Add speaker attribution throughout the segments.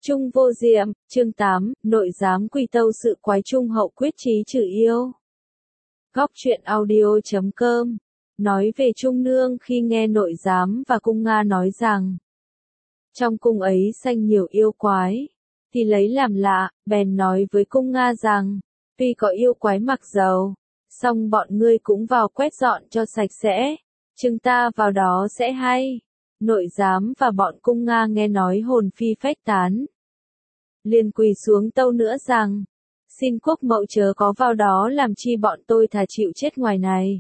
Speaker 1: Trung vô diệm, chương 8, nội giám quy tâu sự quái trung hậu quyết trí trừ yêu. Góc truyện audio.com nói về Trung Nương khi nghe nội giám và cung Nga nói rằng trong cung ấy sanh nhiều yêu quái, thì lấy làm lạ, bèn nói với cung Nga rằng, tuy có yêu quái mặc dầu, song bọn ngươi cũng vào quét dọn cho sạch sẽ, chừng ta vào đó sẽ hay. Nội giám và bọn cung Nga nghe nói hồn phi phách tán, liền quỳ xuống tâu nữa rằng, xin quốc mậu chớ có vào đó làm chi bọn tôi thà chịu chết ngoài này.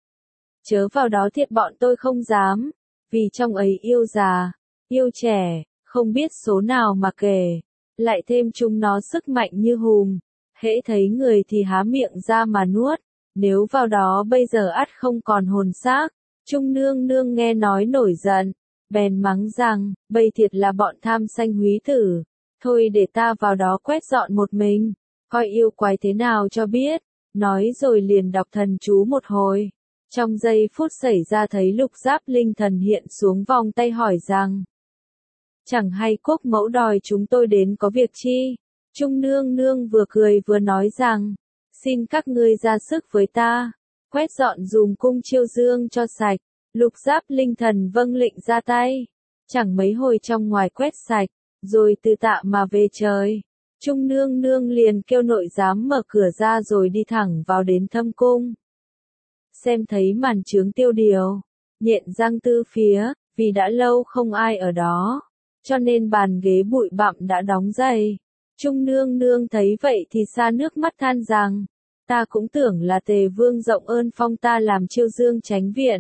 Speaker 1: Chớ vào đó thiệt bọn tôi không dám, vì trong ấy yêu già, yêu trẻ, không biết số nào mà kể, lại thêm chúng nó sức mạnh như hùm, hễ thấy người thì há miệng ra mà nuốt, nếu vào đó bây giờ ắt không còn hồn xác. Trung nương nương nghe nói nổi giận, bèn mắng rằng, bây thiệt là bọn tham sanh húy tử, thôi để ta vào đó quét dọn một mình, coi yêu quái thế nào cho biết, nói rồi liền đọc thần chú một hồi. Trong giây phút xảy ra thấy Lục Giáp Linh Thần hiện xuống vòng tay hỏi rằng, chẳng hay quốc mẫu đòi chúng tôi đến có việc chi? Trung nương nương vừa cười vừa nói rằng, xin các ngươi ra sức với ta, quét dọn dùm cung Chiêu Dương cho sạch. Lục Giáp Linh Thần vâng lệnh ra tay, chẳng mấy hồi trong ngoài quét sạch, rồi từ tạ mà về trời. Trung nương nương liền kêu nội giám mở cửa ra rồi đi thẳng vào đến thâm cung. Xem thấy màn trướng tiêu điều, nhện răng tư phía, vì đã lâu không ai ở đó, cho nên bàn ghế bụi bặm đã đóng dày. Trung nương nương thấy vậy thì xa nước mắt than rằng, ta cũng tưởng là Tề Vương rộng ơn phong ta làm Chiêu Dương chánh viện.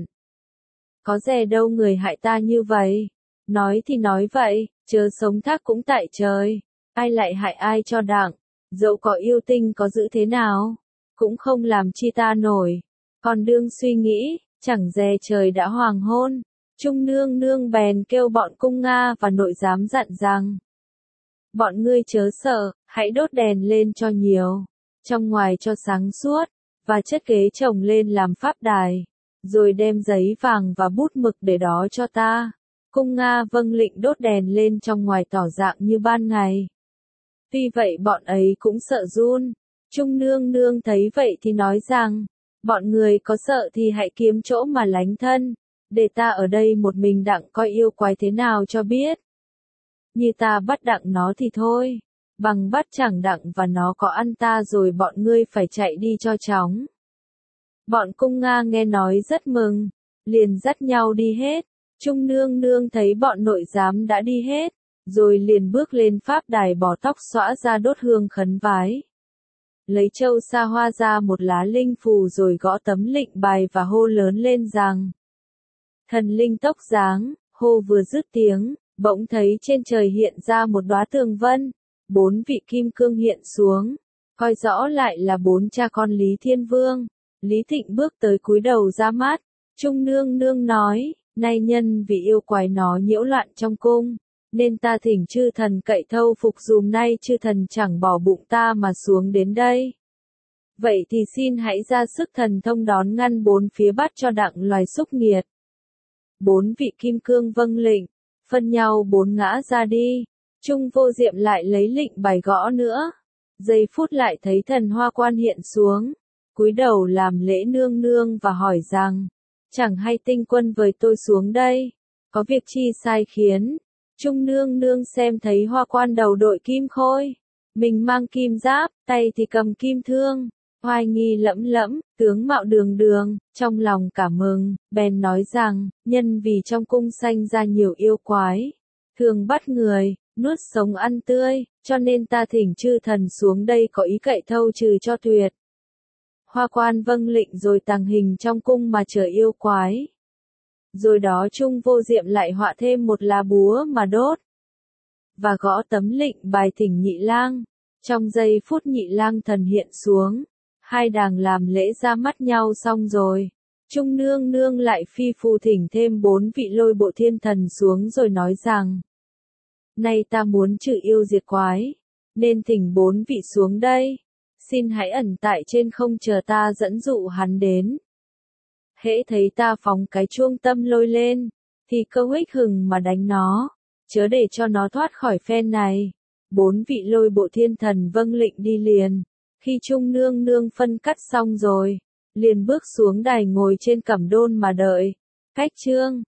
Speaker 1: Có dè đâu người hại ta như vậy. Nói thì nói vậy, chớ sống thác cũng tại trời, ai lại hại ai cho đặng, dẫu có yêu tinh có giữ thế nào, cũng không làm chi ta nổi. Còn đương suy nghĩ, chẳng dè trời đã hoàng hôn, Trung nương nương bèn kêu bọn cung Nga và nội giám dặn rằng, bọn ngươi chớ sợ, hãy đốt đèn lên cho nhiều, trong ngoài cho sáng suốt, và chất kế chồng lên làm pháp đài, rồi đem giấy vàng và bút mực để đó cho ta. Cung Nga vâng lệnh đốt đèn lên trong ngoài tỏ dạng như ban ngày. Tuy vậy bọn ấy cũng sợ run. Trung nương nương thấy vậy thì nói rằng, bọn người có sợ thì hãy kiếm chỗ mà lánh thân, để ta ở đây một mình đặng coi yêu quái thế nào cho biết. Như ta bắt đặng nó thì thôi, bằng bắt chẳng đặng và nó có ăn ta rồi bọn ngươi phải chạy đi cho chóng. Bọn cung Nga nghe nói rất mừng, liền dắt nhau đi hết. Trung nương nương thấy bọn nội giám đã đi hết, rồi liền bước lên pháp đài bỏ tóc xõa ra đốt hương khấn vái. Lấy châu sa hoa ra một lá linh phù rồi gõ tấm lệnh bài và hô lớn lên rằng, thần linh tốc giáng. Hô vừa dứt tiếng, bỗng thấy trên trời hiện ra một đóa tường vân, 4 vị kim cương hiện xuống, coi rõ lại là 4 cha con Lý Thiên Vương. Lý Thịnh bước tới cúi đầu ra mắt. Trung nương nương nói, nay nhân vì yêu quái nó nhiễu loạn trong cung, nên ta thỉnh chư thần cậy thâu phục dùm, nay chư thần chẳng bỏ bụng ta mà xuống đến đây. Vậy thì xin hãy ra sức thần thông đón ngăn 4 phía bắt cho đặng loài xúc nghiệt. 4 vị kim cương vâng lệnh, phân nhau 4 ngã ra đi. Trung vô diệm lại lấy lệnh bài gõ nữa. Giây phút lại thấy thần Hoa Quan hiện xuống, cúi đầu làm lễ nương nương và hỏi rằng, chẳng hay tinh quân với tôi xuống đây, có việc chi sai khiến? Trung nương nương xem thấy Hoa Quan đầu đội kim khôi, mình mang kim giáp, tay thì cầm kim thương, oai nghi lẫm lẫm, tướng mạo đường đường, trong lòng cảm mừng, bèn nói rằng, nhân vì trong cung sanh ra nhiều yêu quái, thường bắt người, nuốt sống ăn tươi, cho nên ta thỉnh chư thần xuống đây có ý cậy thâu trừ cho tuyệt. Hoa Quan vâng lệnh rồi tàng hình trong cung mà chờ yêu quái. Rồi đó Trung vô diệm lại họa thêm một lá búa mà đốt, và gõ tấm lệnh bài thỉnh Nhị Lang. Trong giây phút Nhị Lang thần hiện xuống, hai đàng làm lễ ra mắt nhau xong rồi. Trung nương nương lại phi phù thỉnh thêm 4 vị Lôi Bộ Thiên Thần xuống rồi nói rằng, nay ta muốn trừ yêu diệt quái, nên thỉnh 4 vị xuống đây. Xin hãy ẩn tại trên không chờ ta dẫn dụ hắn đến. Hễ thấy ta phóng cái chuông tâm lôi lên, thì câu hích hừng mà đánh nó, chớ để cho nó thoát khỏi phen này. 4 vị Lôi Bộ thiên thần vâng lệnh đi liền. Khi Trung nương nương phân cắt xong rồi, liền bước xuống đài ngồi trên cẩm đôn mà đợi. Khách trương,